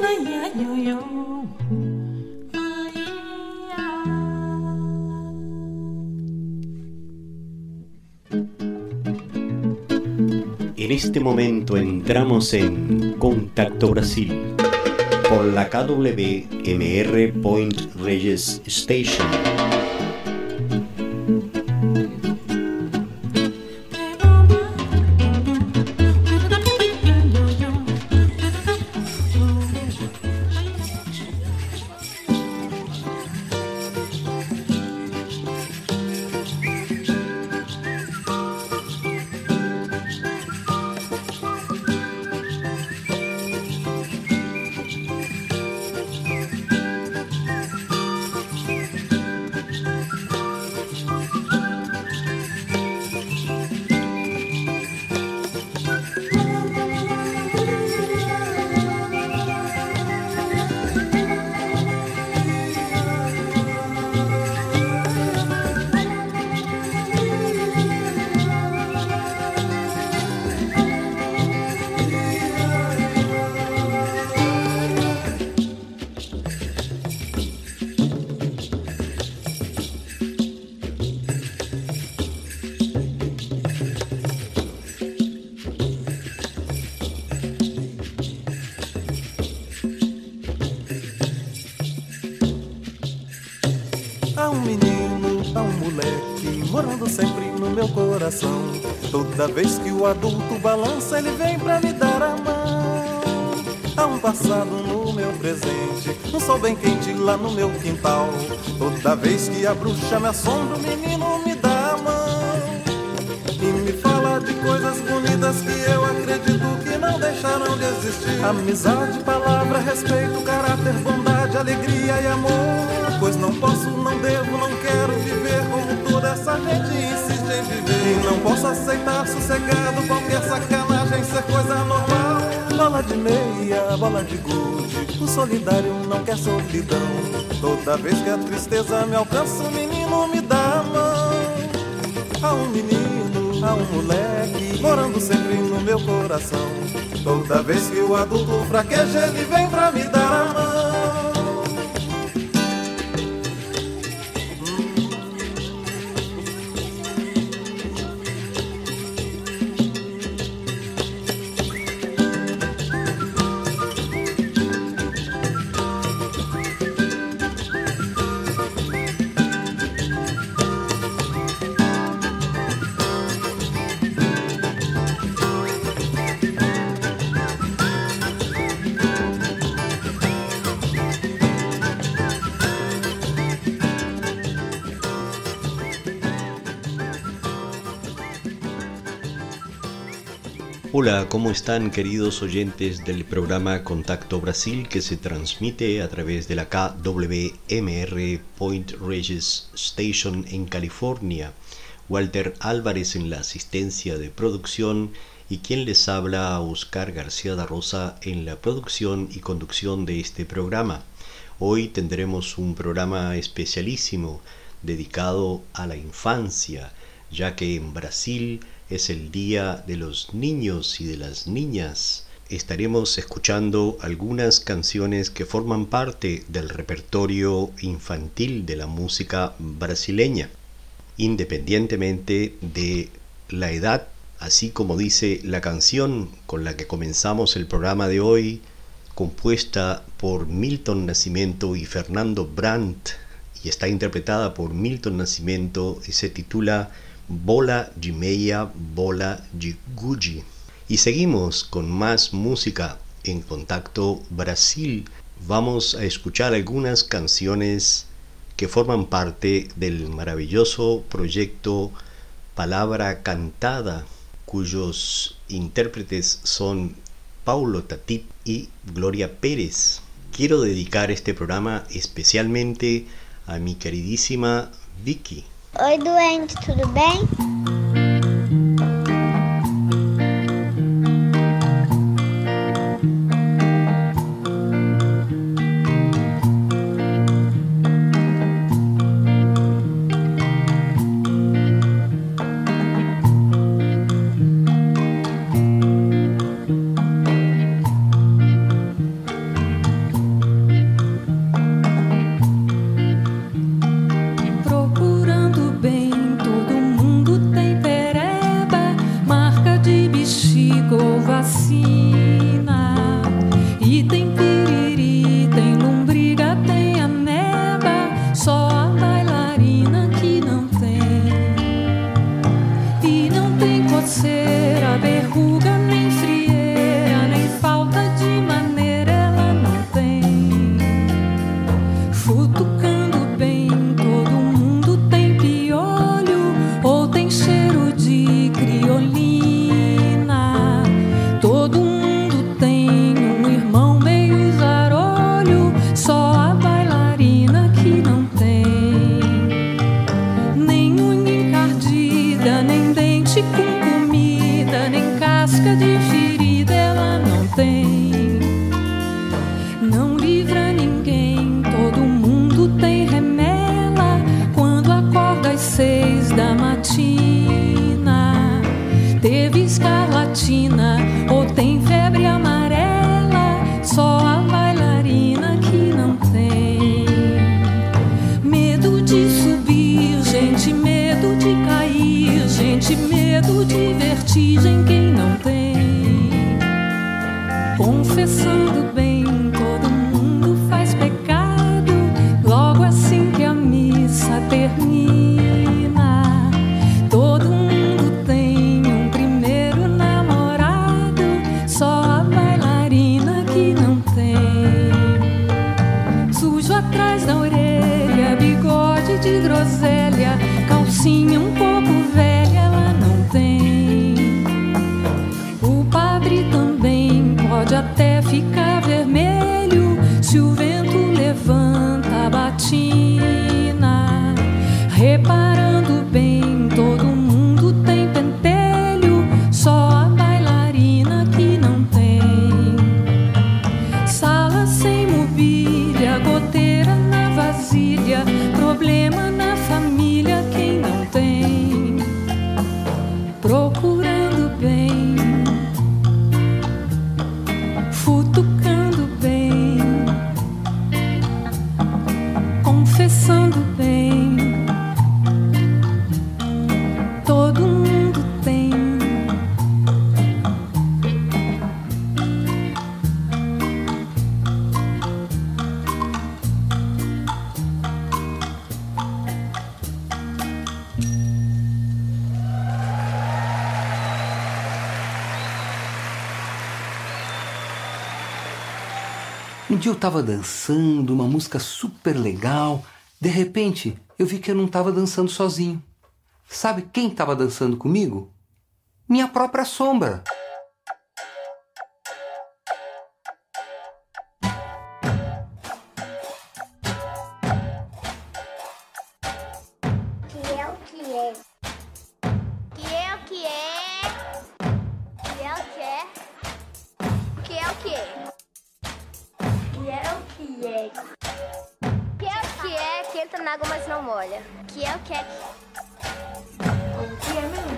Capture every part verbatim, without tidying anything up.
En este momento entramos en Contacto Brasil por la K W M R Point Reyes Station. Toda vez que o adulto balança, ele vem pra me dar a mão. Há um passado no meu presente, um sol bem quente lá no meu quintal. Toda vez que a bruxa me assombra, o menino me dá a mão e me fala de coisas bonitas que eu acredito que não deixarão de existir. Amizade, palavra, respeito, caráter, bondade, alegria e amor. Pois não posso, não devo, não quero viver como toda essa gente insiste em viver. E não posso aceitar sossegado qualquer sacanagem ser coisa normal. Bola de meia, bola de gude, o solidário não quer solidão. Toda vez que a tristeza me alcança, o menino me dá a mão. Há um menino, há um moleque, morando sempre no meu coração. Toda vez que o adulto fraqueja, ele vem pra me dar a mão. Hola, ¿cómo están queridos oyentes del programa Contacto Brasil que se transmite a través de la K W M R Point Reyes Station en California? Walter Álvarez en la asistencia de producción y quien les habla, Oscar García da Rosa en la producción y conducción de este programa. Hoy tendremos un programa especialísimo dedicado a la infancia, ya que en Brasil es el Día de los Niños y de las Niñas. Estaremos escuchando algunas canciones que forman parte del repertorio infantil de la música brasileña, independientemente de la edad. Así como dice la canción con la que comenzamos el programa de hoy, compuesta por Milton Nascimento y Fernando Brandt, y está interpretada por Milton Nascimento y se titula Bola de Meia, Bola de Gude. Y seguimos con más música en Contacto Brasil. Vamos a escuchar algunas canciones que forman parte del maravilloso proyecto Palabra Cantada, cuyos intérpretes son Paulo Tatip y Gloria Pérez. Quiero dedicar este programa especialmente a mi queridísima Vicky. Oi, doente, tudo bem? coceira, verruga, nem frieira, nem falta de maneira ela não tem. Futucando bem, todo mundo tem piolho ou tem cheiro de criolina. Todo mundo tem um irmão meio zarolho, só a bailarina que não tem. Nem unha encardida, nem dente com comida, nem casca de ferida ela não tem. Não livra ninguém, todo mundo tem remela quando acorda às seis da matina. Teve escarlatina ou tem febre amarela, só a bailarina que não tem. Medo de subir, gente, medo de cair, gente, medo de vertigem, quem não tem? Confessando bem, todo mundo faz pecado logo assim que a missa termina. Todo mundo tem um primeiro namorado, só a bailarina que não tem. Sujo atrás da orelha, bigode de groselha, calcinha um pouco velha ela não tem. O padre também pode até ficar vermelho se o vento levanta a batina. Reparando bem, todo mundo tem pentelho, só a bailarina que não tem. Sala sem mobília, goteira na vasilha, problema na família, quem não tem? Procurando bem, futucando bem, confessando bem, todo mundo tem. Um dia eu tava dançando, uma música super legal. De repente, eu vi que eu não tava dançando sozinho. Sabe quem tava dançando comigo? Minha própria sombra. Que é o que é? Que é o que é? Que é o que é? Que é o que é? Que é o que é? Que é o que é que entra na água mas não molha? Que é o que é? O que é mesmo?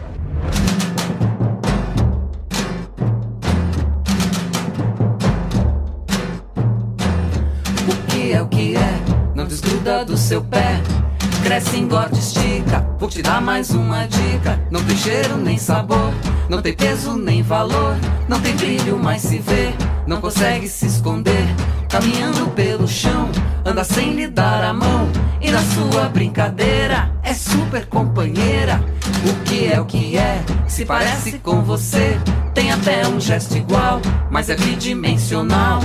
O que é o que é? Não desgruda do seu pé. Cresce, engorda, estica. Vou te dar mais uma dica. Não tem cheiro nem sabor, não tem peso nem valor, não tem brilho, mas se vê, não consegue se esconder. Caminhando pelo chão, anda sem lhe dar a mão, e na sua brincadeira é super companheira. O que é o que é? Se parece com você, tem até um gesto igual, mas é bidimensional.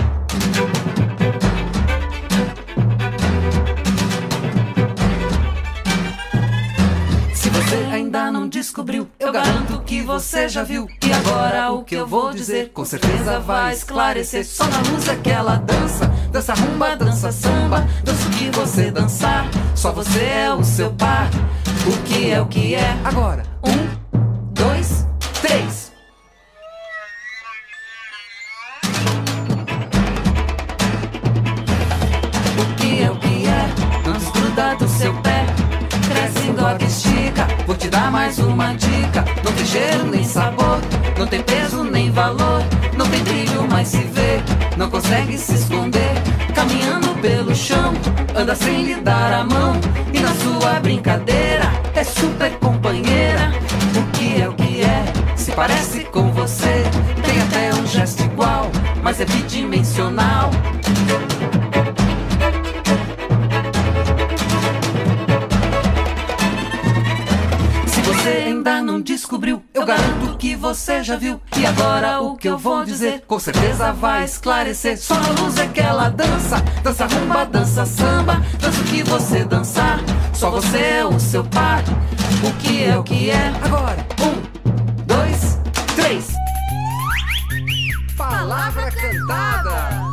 Se você ainda não descobriu, eu garanto que você já viu. E agora o que eu vou dizer com certeza vai esclarecer. Só na luz é que ela dança, dança rumba, dança samba, dança o que você dançar, só você é o seu par. O que é o que é? Agora, um, dois, três. O que é o que é? Não desgruda do seu pé. Cresce, engorda, estica. Vou te dar mais uma dica. Não tem cheiro nem sabor, não tem peso nem valor, não tem brilho, mas se vê, não consegue se esconder. Caminhando pelo chão, anda sem lhe dar a mão, e na sua brincadeira é super companheira. O que é o que é? Se parece com você, tem até um gesto igual, mas é bidimensional. Se você ainda não descobriu, eu garanto que você já viu. E agora o que eu vou dizer, com certeza vai esclarecer. Só a luz é que ela dança, dança rumba, dança samba, dança o que você dançar, só você é o seu par. O que é o que é? Agora, um, dois, três. Palavra cantada.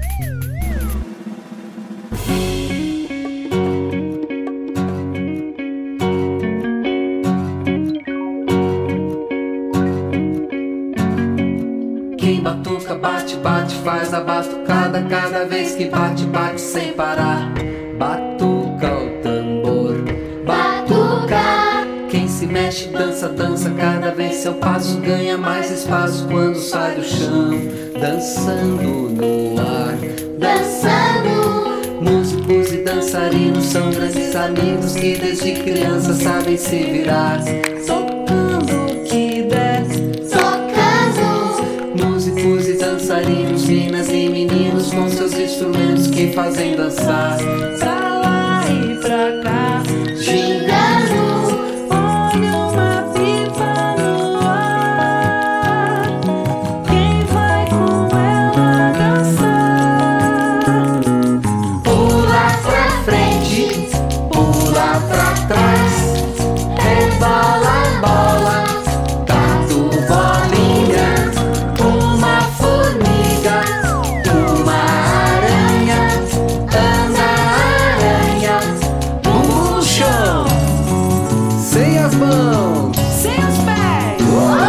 Quem batuca, bate, bate, faz a batucada. Cada vez que bate, bate sem parar. Batuca o tambor, batuca. Quem se mexe, dança, dança. Cada vez seu passo ganha mais espaço quando sai do chão. Dançando no ar, dançando. Músicos e dançarinos são grandes amigos que desde criança sabem se virar. Tocando o que der, tocando. Músicos e dançarinos, meninas e meninos com seus instrumentos que fazem dançar. Pra lá e pra cá, gingando. Olha uma pipa no ar. Quem vai com ela dançar? Pula pra frente, pula pra trás. Rebola, bola, tatu bolinha. Uma formiga, uma aranha. Anda aranha, no chão. Sem as mãos. Sem os pés.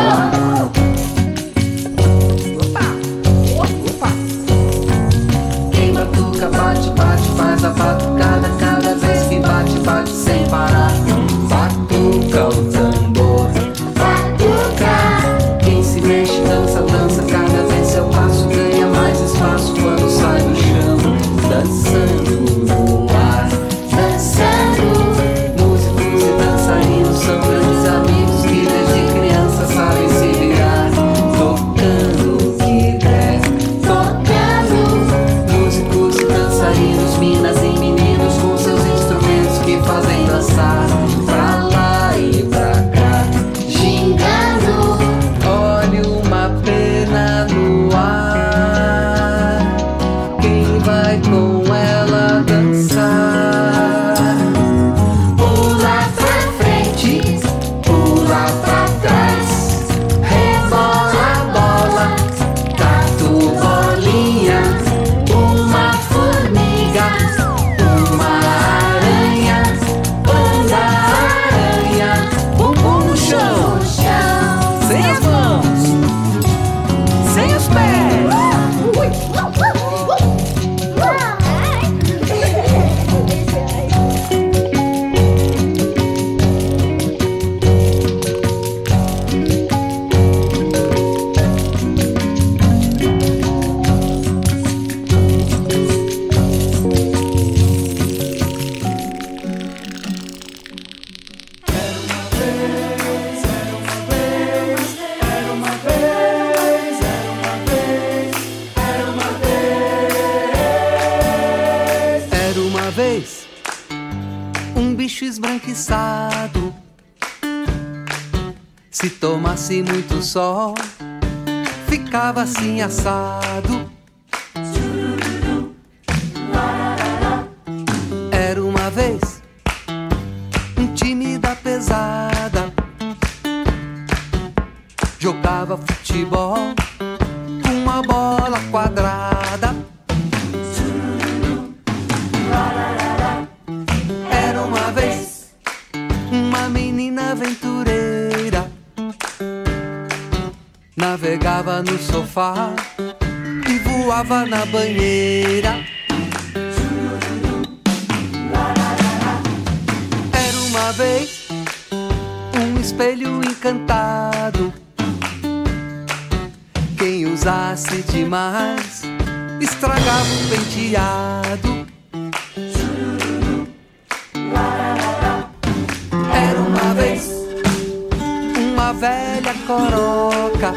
Opa, opa. Quem batuca, bate, bate, faz a batucada. Cada vez que bate, bate sem parar. Batuca o tambor, batuca. Quem se mexe, dança, dança. Cada vez seu passo ganha mais espaço quando sai do chão. Dançando no ar, dançando. Músicos e dançarinos são grandes amigos que desde criança sabem se virar. Tocando o que der, tocando. Músicos e dançarinos, meninas e meninos com seus instrumentos que fazem dançar. Pra lá e pra cá, gingando. Olha uma pena no ar. Quem vai com ela dançar? Pula pra frente, pula pra trás. Rebola, bola, tatu bolinha. Uma formiga, uma aranha. Anda aranha, bumbum no chão. Sem as mãos, sem os pés. Era uma vez um bicho esbranquiçado. Se tomasse muito sol, ficava assim assado. Era uma vez um time da pesada. Jogava futebol com uma bola quadrada. Era uma vez uma menina aventureira. Navegava no sofá e voava na banheira. Era uma vez um espelho encantado. Quem usasse demais estragava o penteado. Era uma vez uma velha coroca.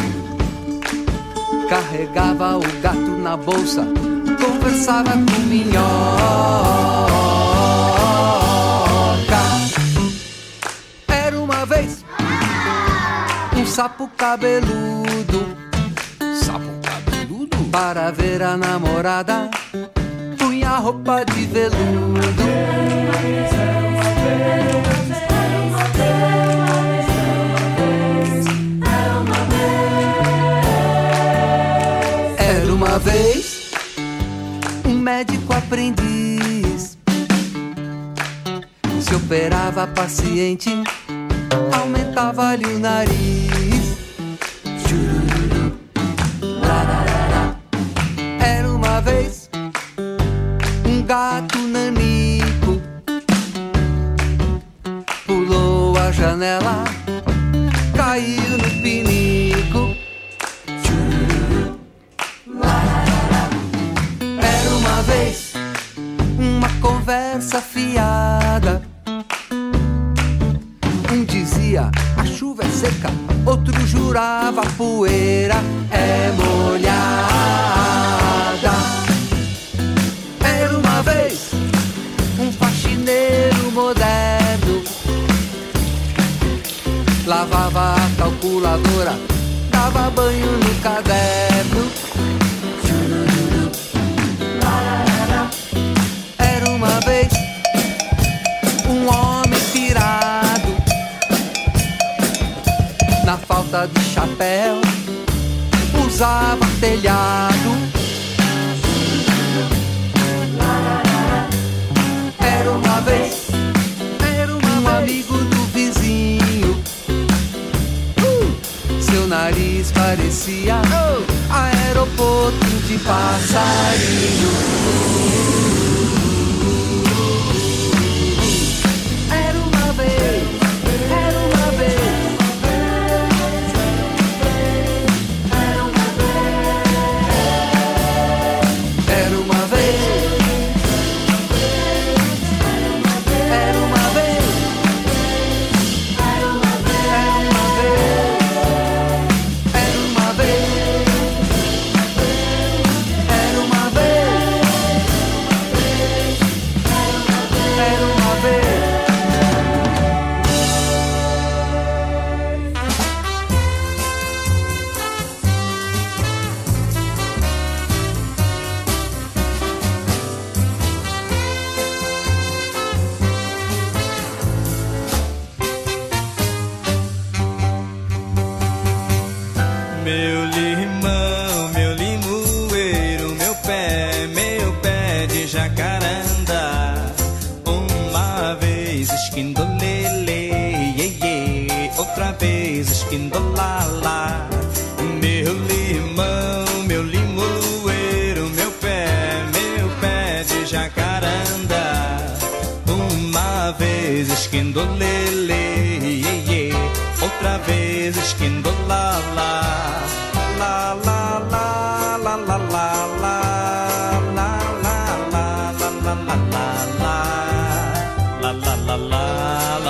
Carregava o gato na bolsa, conversava com minhoca. Era uma vez sapo cabeludo, sapo cabeludo, para ver a namorada, punha roupa de veludo. Era uma vez um médico aprendiz, se operava paciente, aumentava-lhe o nariz. Era uma vez um gato nanico, pulou a janela, caiu no pinico. Era uma vez uma conversa fiada, um dizia a chuva é seca, outro jurava a poeira é molhada. Era uma vez um faxineiro moderno, lavava a calculadora, dava banho no caderno. Era uma vez um homem pirado, na falta de chapéu usava telhado. Era uma vez, era um amigo do vizinho, uh, seu nariz parecia uh, aeroporto de passarinho. Era uma vez, era uma vez, era uma vez, era uma vez, era uma vez, era uma vez, era uma vez, era uma vez, era uma vez. Meu limão, meu limoeiro, meu pé, meu pé de jacaranda. Uma vez esquindolele, iê, iê, outra vez esquindolala. Meu limão, meu limoeiro, meu pé, meu pé de jacaranda. Uma vez esquindolele, iê, iê, outra vez esquindolala. La la la la la la la la la la la la la la la la la la la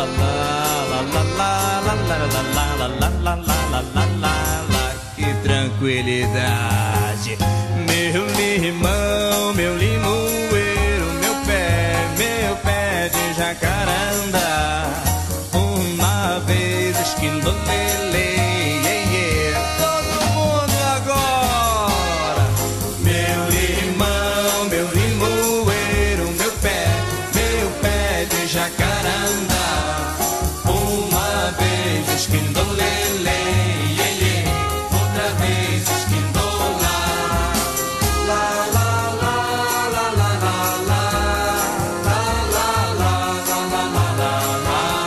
la. Que tranquilidade. Meu limão, meu limoeiro, meu pé, meu pé de jacaranda. Uma vez esquindolele, todo mundo agora. Meu limão, meu limoeiro, meu pé, meu pé de jacaranda. Uma vez esquindolele, outra vez esquindola. La la la la la la la la la la la la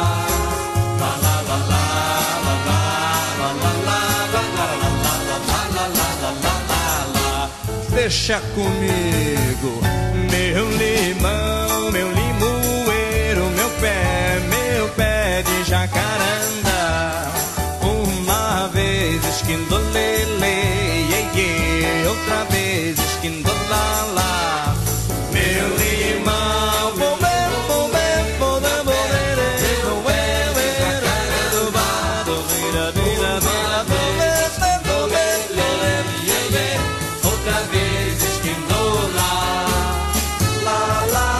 la. Deixa comigo, meu limão, meu limoeiro, meu pé, meu pé de jacaranda. Uma vez esquindolele, outra vez esquindolala. Meu limão, bom bem, bom bem, bom bem, bom outra vez esquindola. La la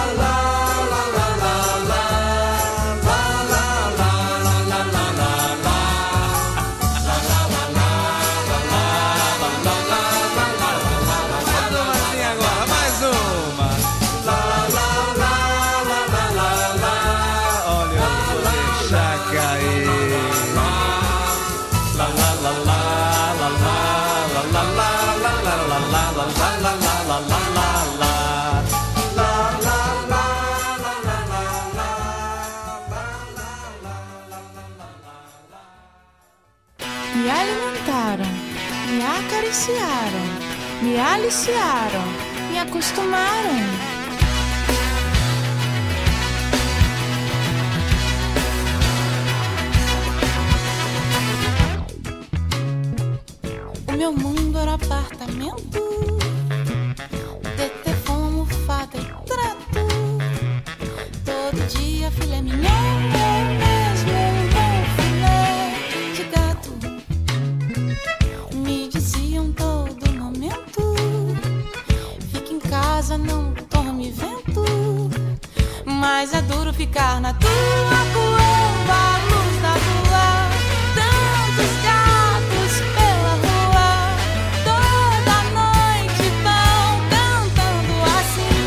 cair. La la la la la la la la la la la la la la la la la la. Me alimentaram, me acariciaram, me aliciaram, me acostumaram. O meu mundo era apartamento, tete, fumo, fata e trato. Todo dia filé mignon, eu mesmo um bom filé de gato. Me diziam todo momento, fique em casa, não tome vento. Mas é duro ficar na tua, coando a luz da rua. Tantos gatos pela rua, toda noite vão cantando assim.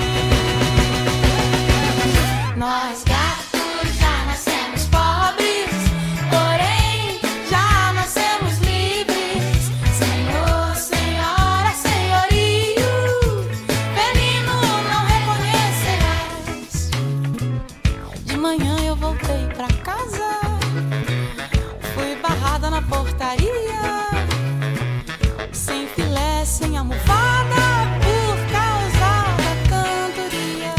Nós gatos já nascemos pobres, porém já nascemos livres. Senhor, senhora, senhorio, felino não reconhecerás. De manhã eu voltei pra casa, fui barrada na portaria, sem filé, sem almofada, por causa da cantoria.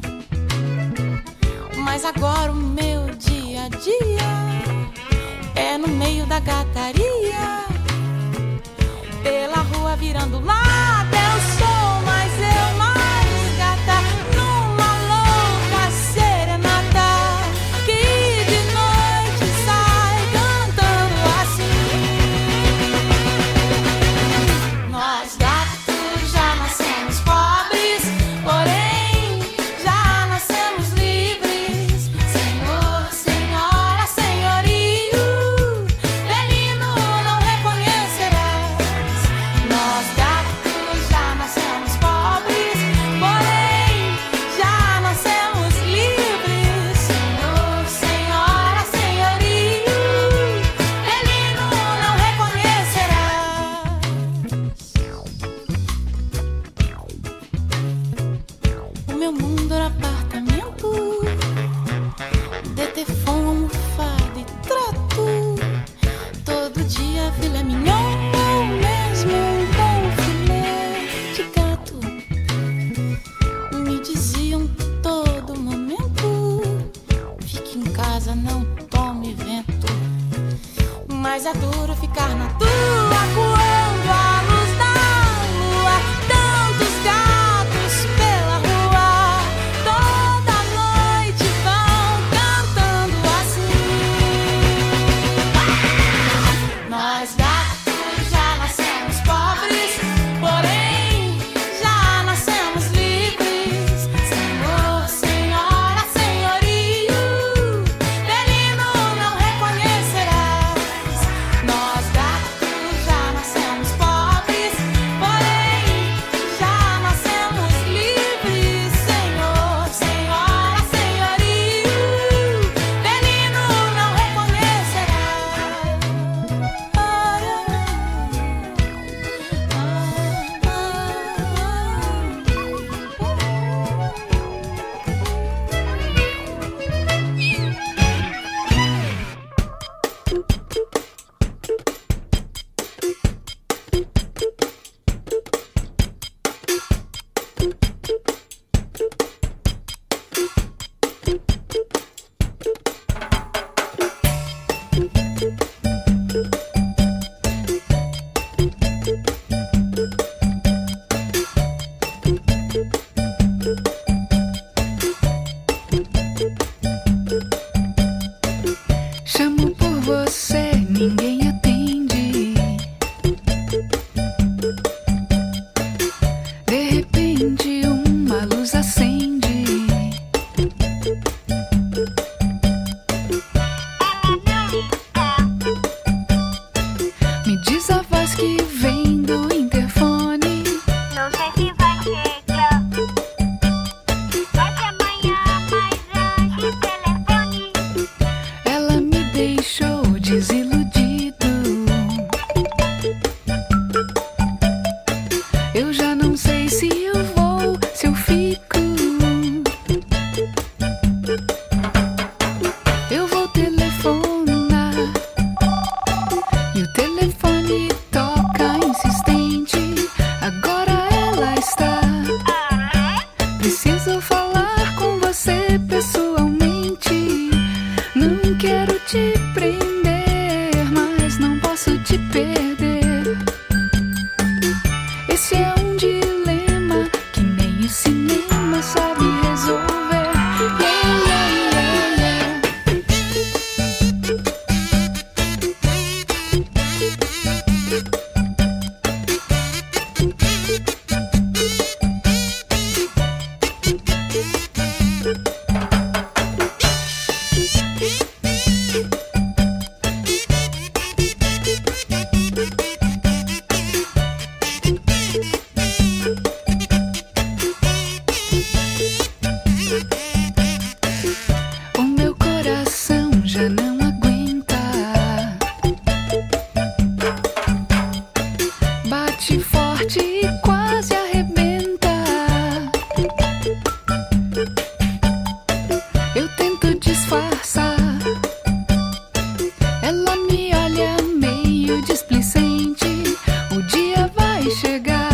Mas agora o meu dia a dia é no meio da gataria, pela rua virando lata. Eu sou mais eu, mais gata, numa louca serenata, que de noite sai cantando assim. Nós gatos já nascemos pobres, porém já nascemos livres. Senhor, senhora, senhorio, felino não reconhecerás. Nós gatos já nascemos pobres, porém já nascemos livres. Senhor, senhora, senhorio, felino não reconhecerás. O meu mundo era apartamento, tete, fumo, almofada e trato. Todo dia filé mignon, eu mesmo um bom filé de gato. Me diziam todo momento, fique em casa, não tome vento. Mas é duro ficar na tua, coando a luz da lua. Tantos gatos pela rua, toda noite vão cantando assim. Nós gatos já nascemos pobres, porém já nascemos livres. Senhor, senhora, senhorio, felino não reconhecerás. Nós gatos já nascemos pobres, porém já nascemos livres. Senhor, senhora, senhorio, felino não reconhecerás. Chamo por você, ninguém atende. De repente uma luz acende. Me diz a voz que vem do interfone. Não sei se vai chegar. Vai ser amanhã, mas antes telefone. Ela Quero te prender, mas não posso te perder. Esse é um dilema que nem o cinema sabe resolver. Yeah, yeah, yeah, o meu coração já não aguenta. Bate forte e quase arrebenta. Eu tento disfarçar. Ela me olha meio displicente. O dia vai chegar.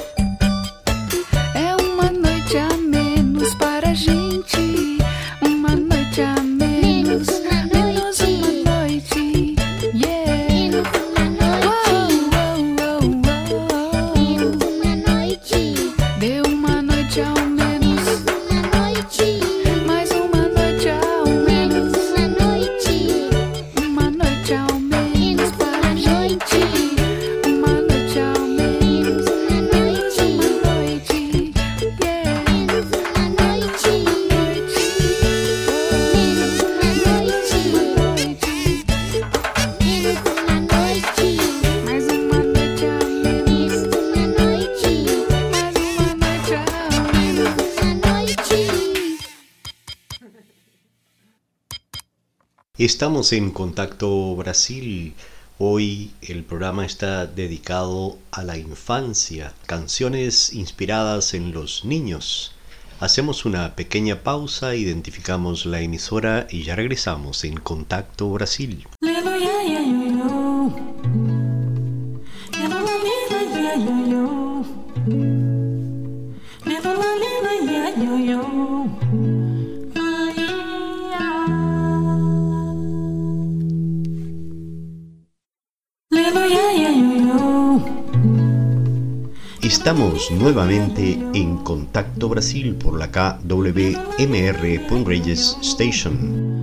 É uma noite a menos para a gente. Uma noite a menos. Menos uma noite. Yeah. Menos uma Uou, noite. uou, uou, uou. Menos uma noite. Deu uma noite ao menos. Uma noite. Mais uma noite ao menos. Menos uma noite. Uma noite ao menos para a gente. Uma noite ao menos. Menos uma noite. Yeah. Menos uma noite. Menos uma noite. Menos uma noite. Mais uma noite ao menos. Menos uma noite. Mais uma noite ao menos. Uma noite. Estamos en Contacto Brasil. Hoy el programa está dedicado a la infancia, canciones inspiradas en los niños. Hacemos una pequeña pausa, identificamos la emisora y ya regresamos en Contacto Brasil. Estamos nuevamente en Contacto Brasil por la K W M R Point Reyes Station.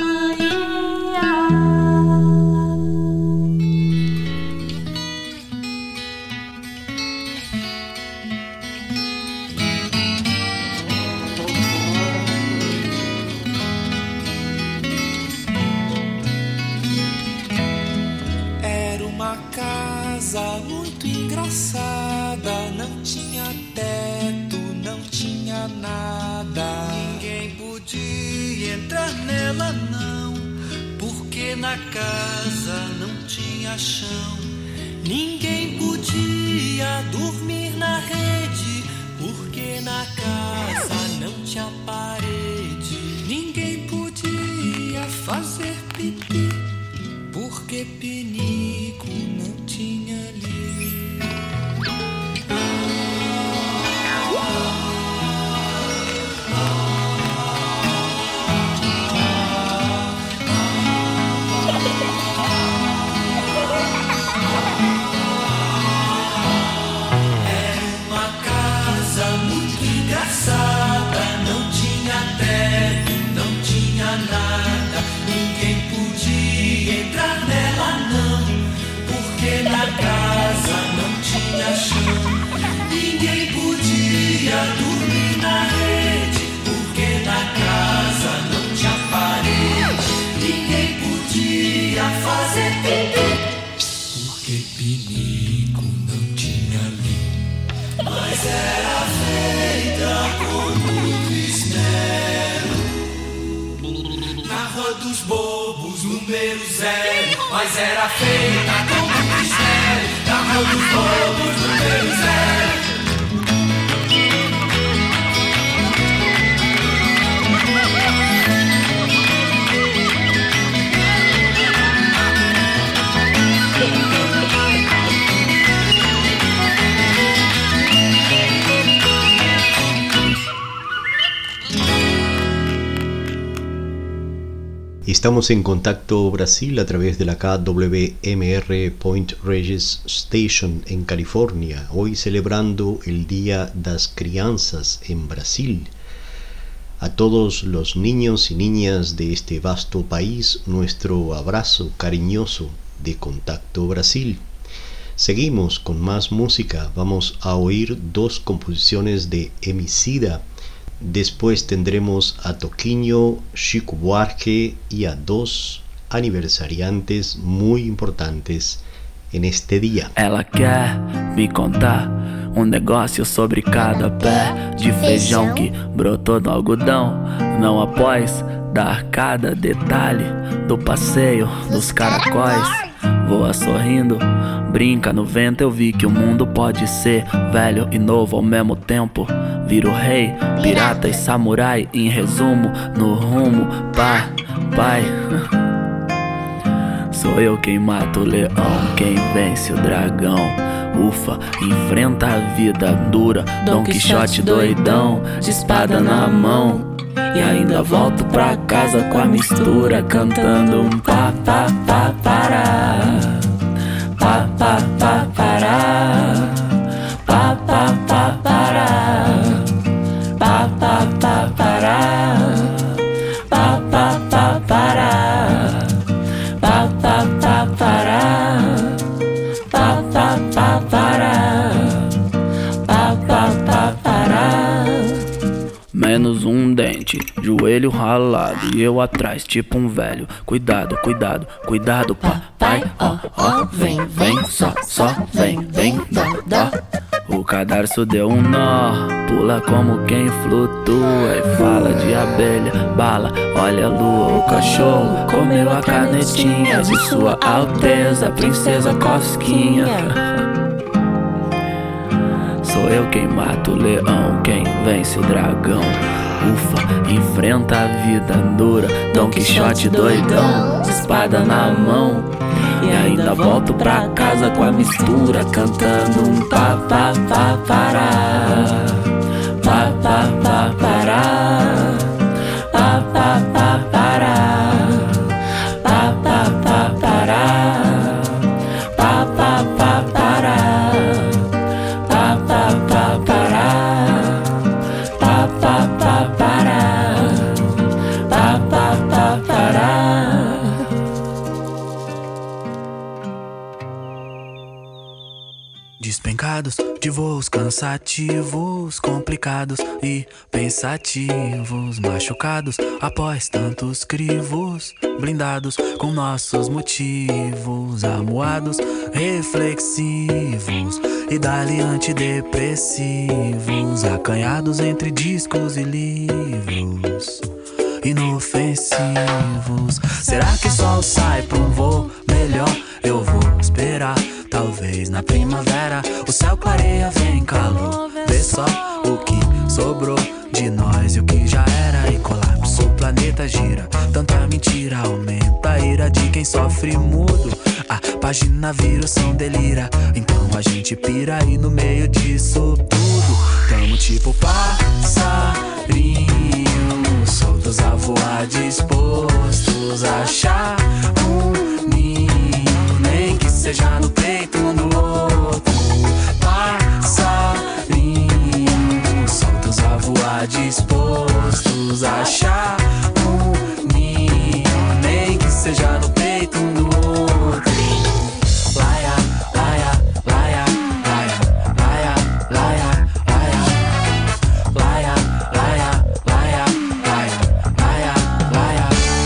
Era uma casa muito engraçada, não tinha teto, não tinha nada. Ninguém podia entrar nela não, porque na casa não tinha chão. Ninguém podia dormir na rede, porque na casa não tinha parede. Ninguém podia fazer pipi, porque pinico não tinha ali. Era uma casa muito engraçada, não tinha teto, não tinha nada. Ninguém podia entrar nela não, porque na casa não tinha chão. Ninguém podia dormir na rede, porque na casa não tinha parede. Ninguém podia fazer pipi, porque pinico não tinha ali. Mas era feita com muito esmero, na Rua dos Bobos, número zero. Mas era feita com muito esmero, na Rua dos Bobos, número zero. Estamos en Contacto Brasil a través de la K W M R Point Reyes Station en California, hoy celebrando el Día das Crianças en Brasil. A todos los niños y niñas de este vasto país, nuestro abrazo cariñoso de Contacto Brasil. Seguimos con más música, vamos a oír dos composiciones de Emicida. Después tendremos a Toquinho, Chico Buarque y a dos aniversariantes muy importantes en este día. Ela quer me contar um negócio sobre cada pé de feijão que brotou no algodão, não após dar cada detalhe do passeio dos caracóis. Voa sorrindo, brinca no vento. Eu vi que o mundo pode ser velho e novo ao mesmo tempo. Vira o rei, pirata e samurai. Em resumo, no rumo, pá, pai. Sou eu quem mata o leão, quem vence o dragão. Ufa, enfrenta a vida dura, Dom Quixote doidão, de espada na mão. E ainda volto pra casa com a mistura, cantando um pá, pá, pá, pará. Pá, pá, pá, pará. Pá, pá, pá, pará. Pá, pá, pá, pará. Pá, pá, pá, pará. Pá, pá, pá, pará. Pá, pá, pá, pará. Pá, pá, pá, pará. Menos um dente, joelho ralado e eu atrás, tipo um velho. Cuidado, cuidado, cuidado, papai. Ó, ó, vem, vem, só, só, vem, vem, dó, dó. O cadarço deu um nó, pula como quem flutua e fala de abelha, bala, olha a lua. O cachorro comeu a canetinha de sua alteza, princesa Cosquinha. Sou eu quem mata o leão, quem vence o dragão. Ufa, enfrenta a vida dura, Dom Quixote doidão, espada na mão. E ainda volto pra casa com a mistura, cantando um pá, pá, pá, pará. Pá, pá, pá, pará. Pá, pá, pá, pará. Pá, pá, pá, pará. Pá, pá, pá, pará. Pá, pá, pá, pará. Pá, pá, pá, pará. Pá, pá, pá, pará. Despencados de voos cansativos, complicados e pensativos, machucados após tantos crivos, blindados com nossos motivos, amuados, reflexivos e dali antidepressivos, acanhados entre discos e livros inofensivos. Será que o sol sai pra um voo melhor? Eu vou esperar, talvez na primavera o céu clareia, vem calor. Vê só o que sobrou de nós e o que já era, e colapso, o planeta gira. Tanta mentira aumenta a ira de quem sofre mudo. A página vira, o som delira, então a gente pira e no meio disso tudo tamo tipo passarinho, soltos a voar, dispostos a achar um ninho, nem que seja no peito no outro. Passarinho, soltos a voar, dispostos a achar um ninho, nem que seja no peito no outro. Laia, laia, laia, laia, laia, laia, laia, laia, laia, laia, laia, laia, laia.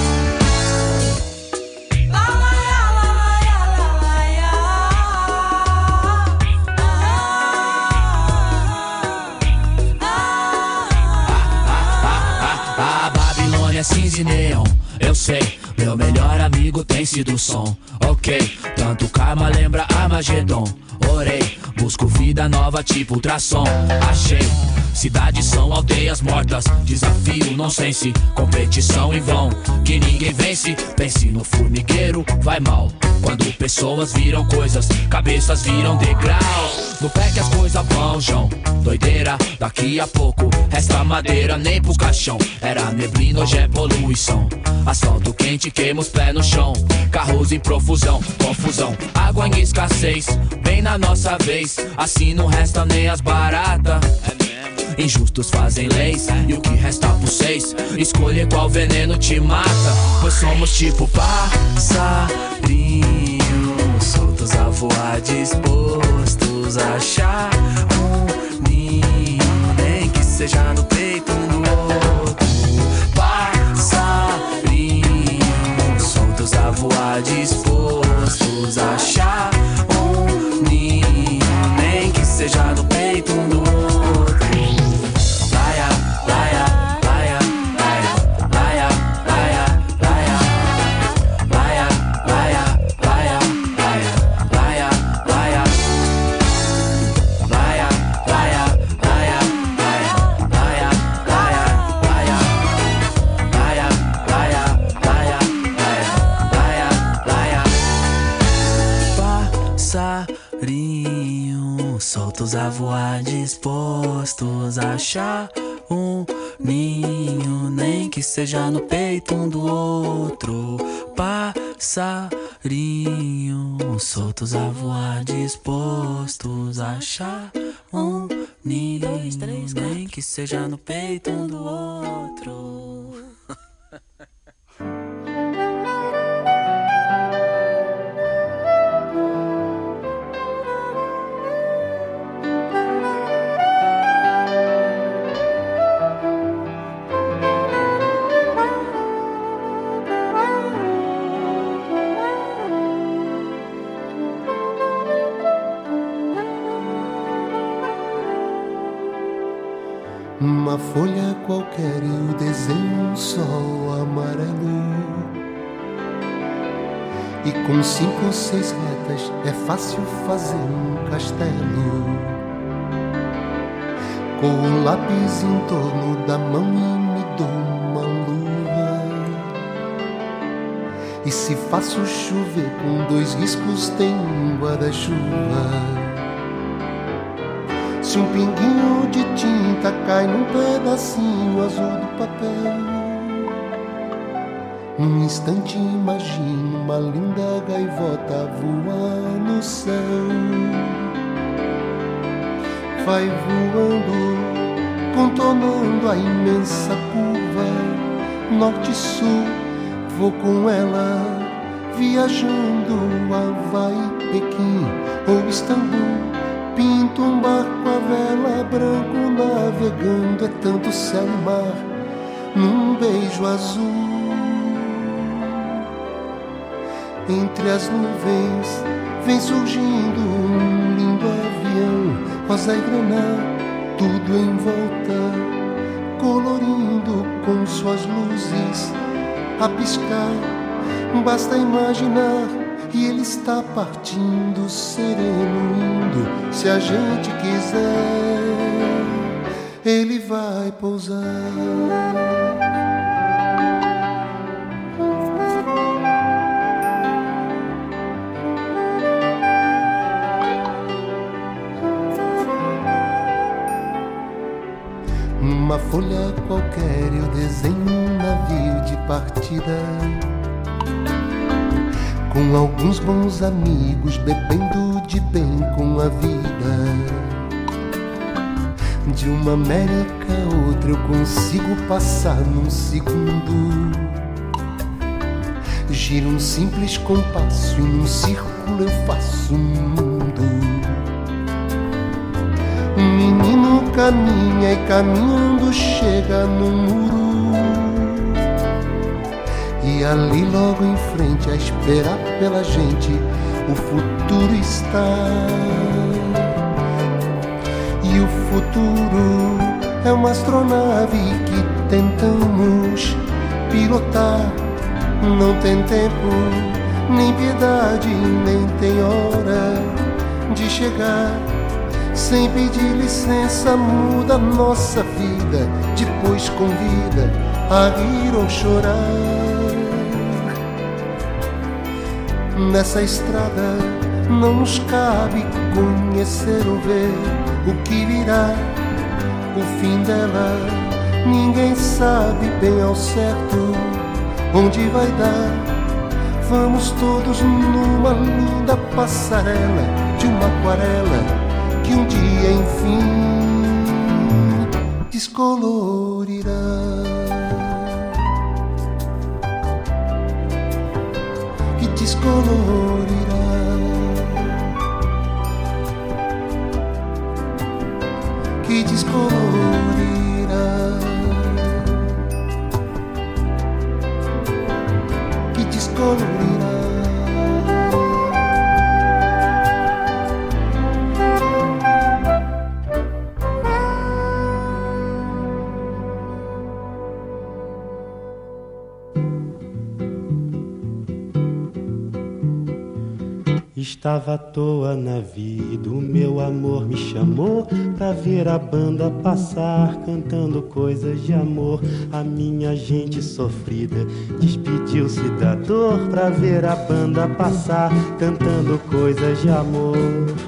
A Babilônia é cinza e neon, eu sei. Meu melhor amigo tem sido som, ok. Tanto karma lembra Armagedon. Orei, busco vida nova tipo ultrassom. Achei, cidades são aldeias mortas. Desafio, nonsense, competição em vão. Que ninguém vence, pense no formigueiro, vai mal. Quando pessoas viram coisas, cabeças viram degraus. No pé que as coisas vão, João. Doideira, daqui a pouco resta madeira nem pro caixão. Era neblina, hoje é poluição. Asfalto quente, queima os pés no chão. Carros em profusão, confusão. Água em escassez, bem na nossa vez. Assim não resta nem as baratas. Injustos fazem leis, e o que resta por seis? Escolher qual veneno te mata. Pois somos tipo passarinhos, soltos a voar, dispostos a achar um ninho, nem que seja no peito um do outro. Passarinhos, soltos a voar, dispostos a achar um ninho, nem que seja no peito um do outro. Soltos a voar, dispostos a achar um ninho, nem que seja no peito um do outro. Passarinho, soltos a voar, dispostos a achar um ninho, nem que seja no peito um do outro. Uma folha qualquer eu desenho um sol amarelo, e com cinco ou seis retas é fácil fazer um castelo. Com o lápis em torno da mão e me dou uma luva, e se faço chover com dois riscos tem um guarda-chuva. Se um pinguinho de tinta cai num pedacinho azul do papel, num instante imagino uma linda gaivota voar no céu. Vai voando, contornando a imensa curva, norte e sul, vou com ela, viajando Havaí, Pequim ou Istambul. Pinto um barco a vela, branco navegando, é tanto céu e mar num beijo azul. Entre as nuvens vem surgindo um lindo avião, rosa e granada, tudo em volta, colorindo com suas luzes a piscar. Basta imaginar, e ele está partindo, sereno indo. Se a gente quiser, ele vai pousar. Numa folha qualquer eu desenho um navio de partida, com alguns bons amigos, bebendo de bem com a vida. De uma América a outra eu consigo passar num segundo. Giro um simples compasso e num círculo eu faço um mundo. Um menino caminha e caminhando chega no muro, e ali logo em frente, a esperar pela gente, o futuro está. E o futuro é uma astronave que tentamos pilotar. Não tem tempo, nem piedade, nem tem hora de chegar. Sem pedir licença muda nossa vida, depois convida a rir ou chorar. Nessa estrada não nos cabe conhecer ou ver o que virá, o fim dela ninguém sabe bem ao certo. onde vai dar? Vamos todos numa linda passarela de uma aquarela que um dia enfim descolorirá. Que descolorirá. Que descolorirá. Que descolorirá. Estava à toa na vida, o meu amor me chamou pra ver a banda passar, cantando coisas de amor. A minha gente sofrida despediu-se da dor pra ver a banda passar, cantando coisas de amor.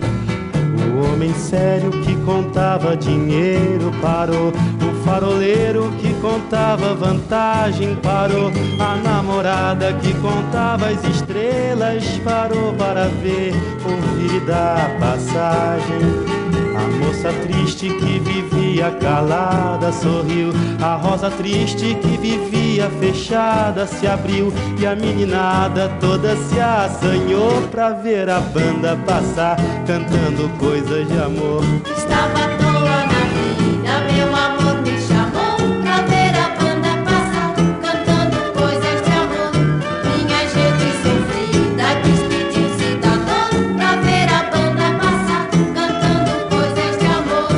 O homem sério que contava dinheiro parou, o faroleiro que contava vantagem parou, a namorada que contava as estrelas parou para ver, ouvir e dar passagem. A moça triste que vivia calada sorriu, a rosa triste que vivia fechada se abriu, e a meninada toda se assanhou pra ver a banda passar, cantando coisas de amor. Estava à toa na vida, meu amor me chamou pra ver a banda passar, cantando coisas de amor. Minha gente sofrida despediu-se da dor pra ver a banda passar, cantando coisas de amor.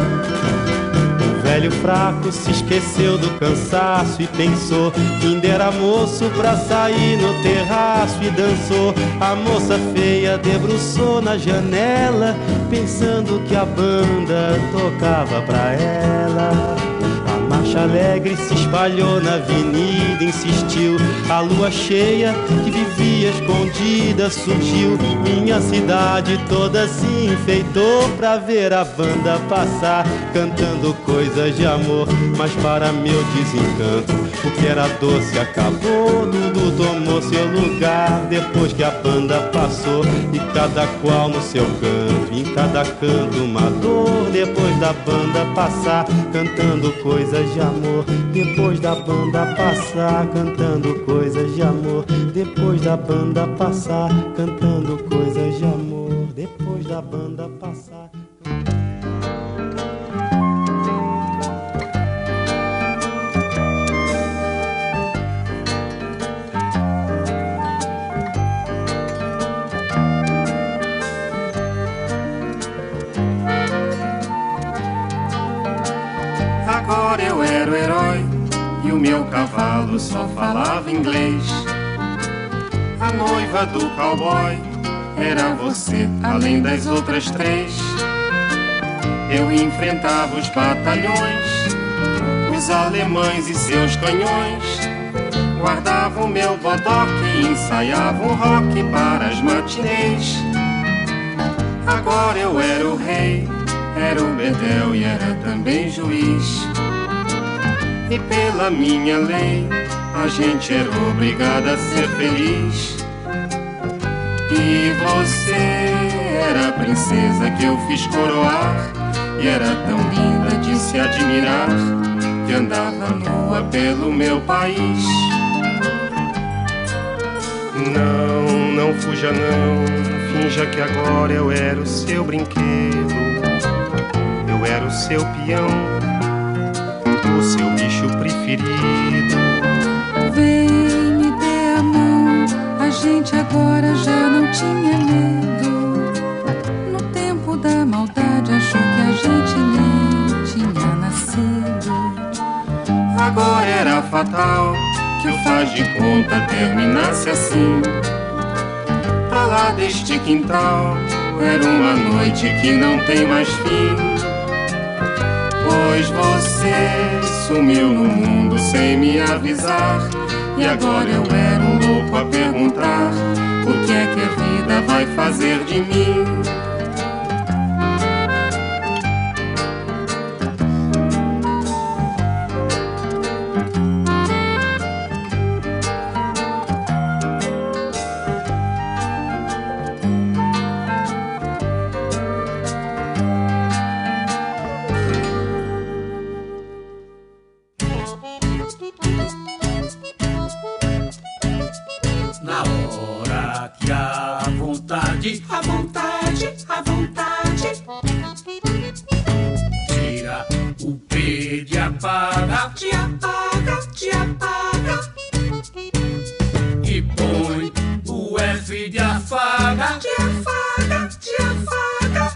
O velho fraco se esqueceu do cansaço e pensou que ainda era moço pra sair no terraço e dançou. A moça feia debruçou na janela, pensando que a banda tocava pra ela. A marcha alegre se espalhou na avenida, insistiu. A lua cheia que vivia escondida surgiu. Minha cidade toda se enfeitou pra ver a banda passar, cantando coisas de amor. Mas para meu desencanto, o que era doce acabou, tudo tomou seu lugar depois que a banda passou. E cada qual no seu canto, em cada canto uma dor, depois da banda passar, cantando coisas de amor. Depois da banda passar, cantando coisas de amor. Depois da banda passar, cantando coisas de amor. Depois da banda passar. Agora eu era o herói e o meu cavalo só falava inglês. A noiva do cowboy era você, além das outras três. Eu enfrentava os batalhões, os alemães e seus canhões. Guardava o meu bodoque e ensaiava um rock para as matinês. Agora eu era o rei, era o bedel e era também juiz. E pela minha lei, a gente era obrigada a ser feliz. E você era a princesa que eu fiz coroar, e era tão linda de se admirar, que andava nua pelo meu país. Não, não fuja não, finja que agora eu era o seu brinquedo. Eu era o seu peão, o seu bicho preferido. Vem, me dê a mão, a gente agora já não tinha medo. No tempo da maldade achou que a gente nem tinha nascido. Agora era fatal que o faz de conta terminasse assim. Pra lá deste quintal era uma noite que não tem mais fim. Pois você sumiu no mundo sem me avisar, e agora eu era um louco a perguntar o que é que a vida vai fazer de mim. hora que a vontade, a vontade, a vontade tira o P de apaga, te apaga, te apaga e põe o F de afaga, te afaga, te afaga.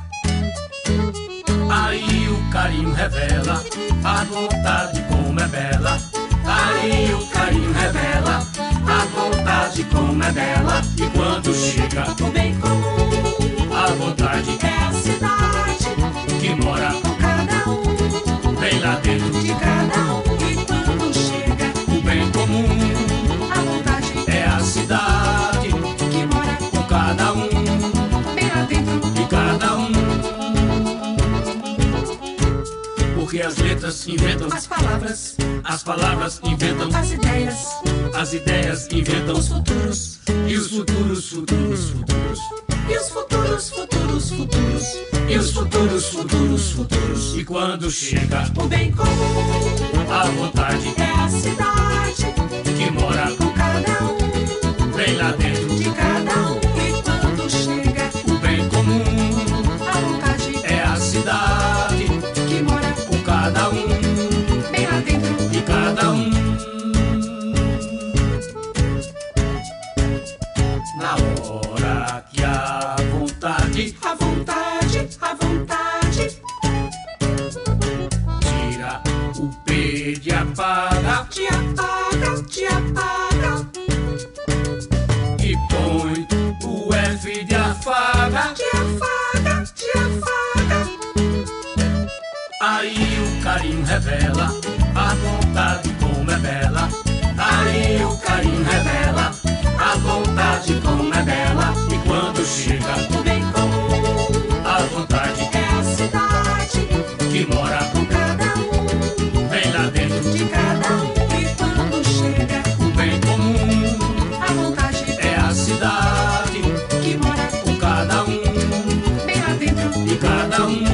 Aí o carinho revela a vontade como é bela. Aí o carinho revela a vontade como é bela. E quando chega o bem comum, a vontade é a cidade que mora com cada um, bem lá dentro de cada um. E quando chega o bem comum, a vontade é a cidade que mora com cada um, bem lá dentro de cada um. Porque as letras inventam as palavras, as palavras inventam as ideias, as ideias inventam os futuros, e os futuros, futuros, futuros, e os futuros, futuros, futuros, e os futuros, futuros, futuros. E quando chega o bem comum, a vontade é a cidade que mora com cada um, bem lá dentro de cada um. E quando chega o bem comum, a vontade é a cidade que mora com cada um, bem lá dentro de cada um. Na hora que a vontade, a vontade, a vontade tira o P de apaga, te apaga, te apaga e põe o F de afaga, te afaga, te afaga. Aí o carinho revela a vontade como é bela. Aí o carinho revela a vontade como é bela. E quando chega o bem comum, a vontade é a cidade que mora com cada um, bem lá dentro de cada um. E quando chega o bem comum, a vontade é a cidade que mora com cada um, bem lá dentro de cada um.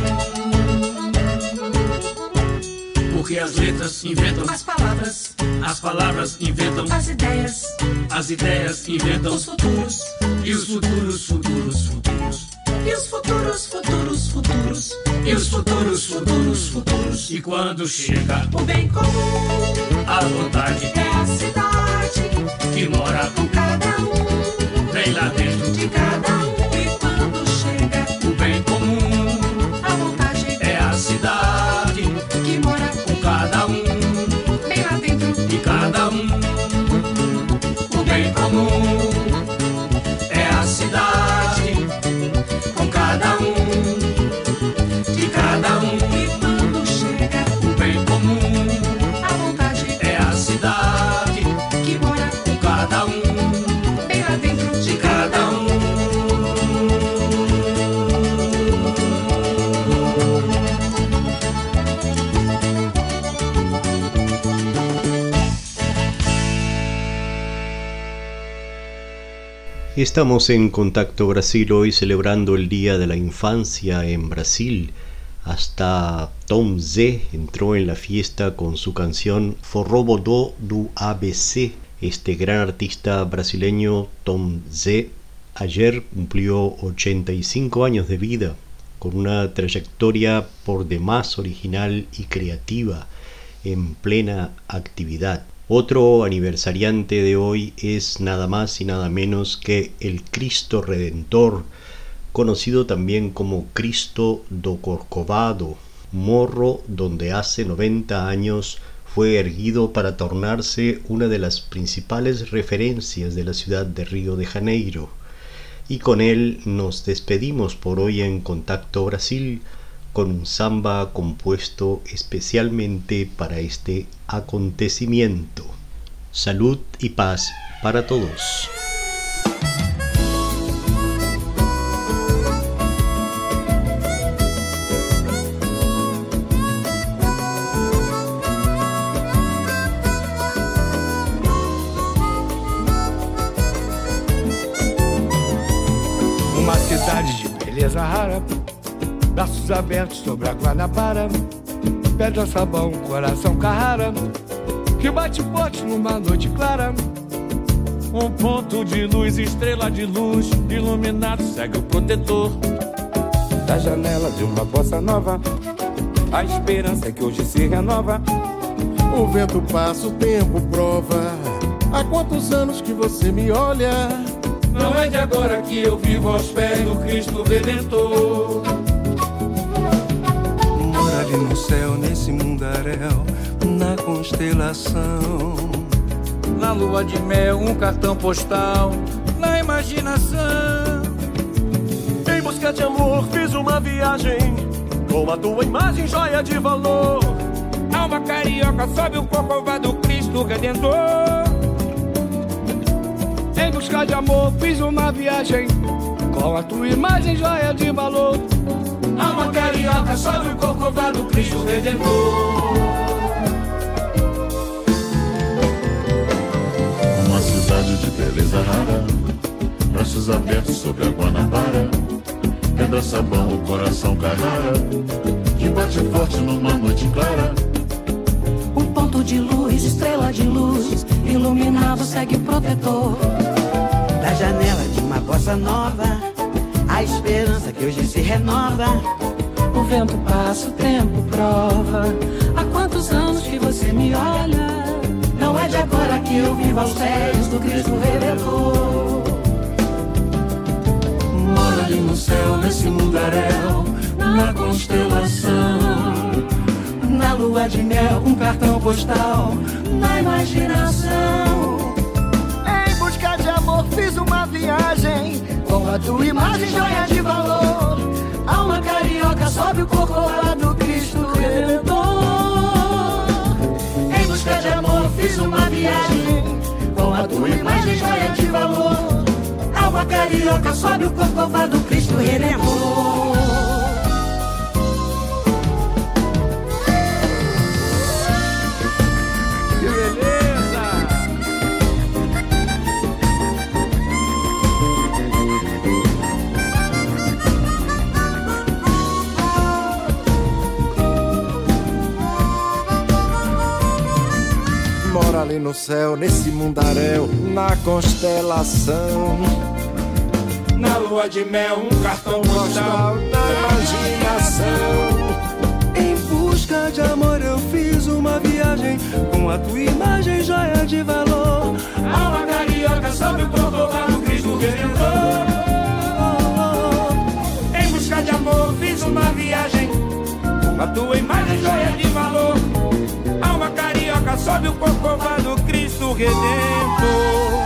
Porque as letras inventam as palavras, as palavras inventam as ideias, as ideias inventam os futuros, e os futuros, futuros, futuros, e os futuros, futuros, futuros, e os futuros, futuros, futuros. E quando chega o bem comum, a vontade é a cidade que mora com cada um, bem lá dentro de cada um. E quando chega o bem comum, a vontade é a cidade que mora com cada um, bem lá dentro de cada um. O bem comum é a cidade com cada um, de cada um. E quando chega o bem comum, a vontade é a cidade que mora com cada um, bem lá dentro de cada um. Estamos en Contacto Brasil hoy celebrando el Día de la Infancia en Brasil. Hasta Tom Zé entró en la fiesta con su canción Forró Bodó do A B C. Este gran artista brasileño Tom Zé ayer cumplió ochenta y cinco años de vida, con una trayectoria por demás original y creativa, en plena actividad. Otro aniversariante de hoy es nada más y nada menos que el Cristo Redentor, conocido también como Cristo do Corcovado, morro donde hace noventa años fue erguido para tornarse una de las principales referencias de la ciudad de Río de Janeiro. Y con él nos despedimos por hoy en Contacto Brasil, con un samba compuesto especialmente para este acontecimiento. Salud y paz para todos. Uma cidade de beleza rara, braços abertos sobre a Guanabara, pedra, sabão, coração Carrara, que bate forte numa noite clara. Um ponto de luz, estrela de luz, iluminado segue o protetor. Da janela de uma bossa nova, a esperança que hoje se renova. O vento passa, o tempo prova. Há quantos anos que você me olha? Não é de agora que eu vivo aos pés do Cristo Redentor. Mora ali no céu, nesse mundaréu, na constelação. Na lua de mel, um cartão postal, na imaginação. Em busca de amor, fiz uma viagem com a tua imagem, joia de valor. Alma carioca, sobe o corcovado do Cristo Redentor. Em busca de amor, fiz uma viagem com a tua imagem, joia de valor. Alma carioca, sobe o corcovado do Cristo Redentor. Uma cidade de beleza rara, braços abertos sobre a Guanabara. Pedra, sabão, o coração Carrara, que bate forte numa noite clara. Um ponto de luz, estrela de luz, iluminado segue o protetor. Da janela de uma bossa nova, a esperança que hoje se renova. O vento passa, o tempo prova. Há quantos anos que você me olha? Não é de agora que eu vivo aos pés do Cristo Redentor. Mora ali no céu, nesse mundaréu, na constelação. Na lua de mel, um cartão postal, na imaginação. Em busca de amor, fiz uma viagem com a tua imagem, joia de valor. Alma carioca, sobe o corcovado do Cristo Redentor. Em busca de amor, fiz uma viagem com a tua imagem, joia de valor. Alma carioca, sobe o corcovado do Cristo Redentor. Que beleza! Mora ali no céu, nesse mundaréu, na constelação. Na lua de mel, um cartão postal, na imaginação. Em busca de amor eu fiz uma viagem com a tua imagem, joia de valor. Alma carioca, sobe o corcovado do Cristo Redentor. Em busca de amor, fiz uma viagem com a tua imagem, joia de valor. Alma carioca, sobe o corcovado do Cristo Redentor.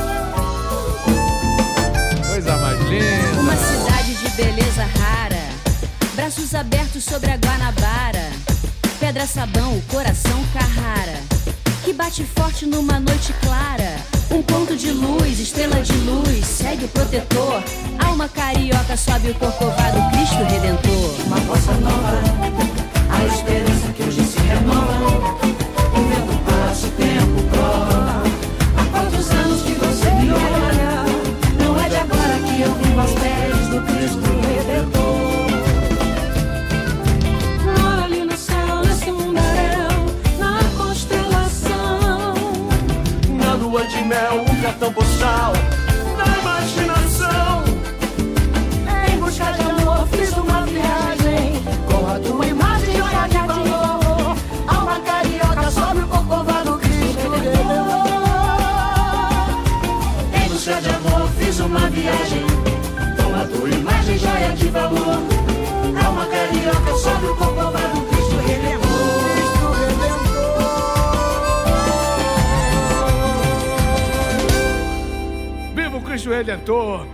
Coisa mais linda. Uma cidade de beleza rara, braços abertos sobre a Guanabara. Pedra, sabão, o coração Carrara, que bate forte numa noite clara. Um ponto de luz, estrela de luz, segue o protetor. Alma carioca, sobe o corcovado do Cristo Redentor. Uma bossa nova, a esperança que hoje se renova. O vento passa, o tempo prova. Há quantos anos que você me olha? Não é de agora que eu vivo aos pés do Cristo Redentor. Mora ali no céu, nesse mundaréu, na constelação. Na lua de mel, um cartão postal, na imaginação. Em busca de amor, fiz uma viagem com a tua imagem, joia de valor. Alma carioca, sobe o corcovado do Cristo Redentor. Em busca de amor, fiz uma viagem com a tua imagem, joia de valor. Alma carioca, sobe o corcovado do Cristo Redentor. Viva o Cristo Redentor!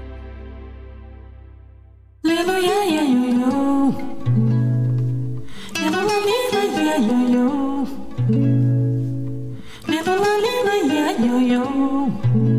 Aleluia, ia, yo, yo. Aleluia, ia, yo, yo. Aleluia, ia, yo, yo.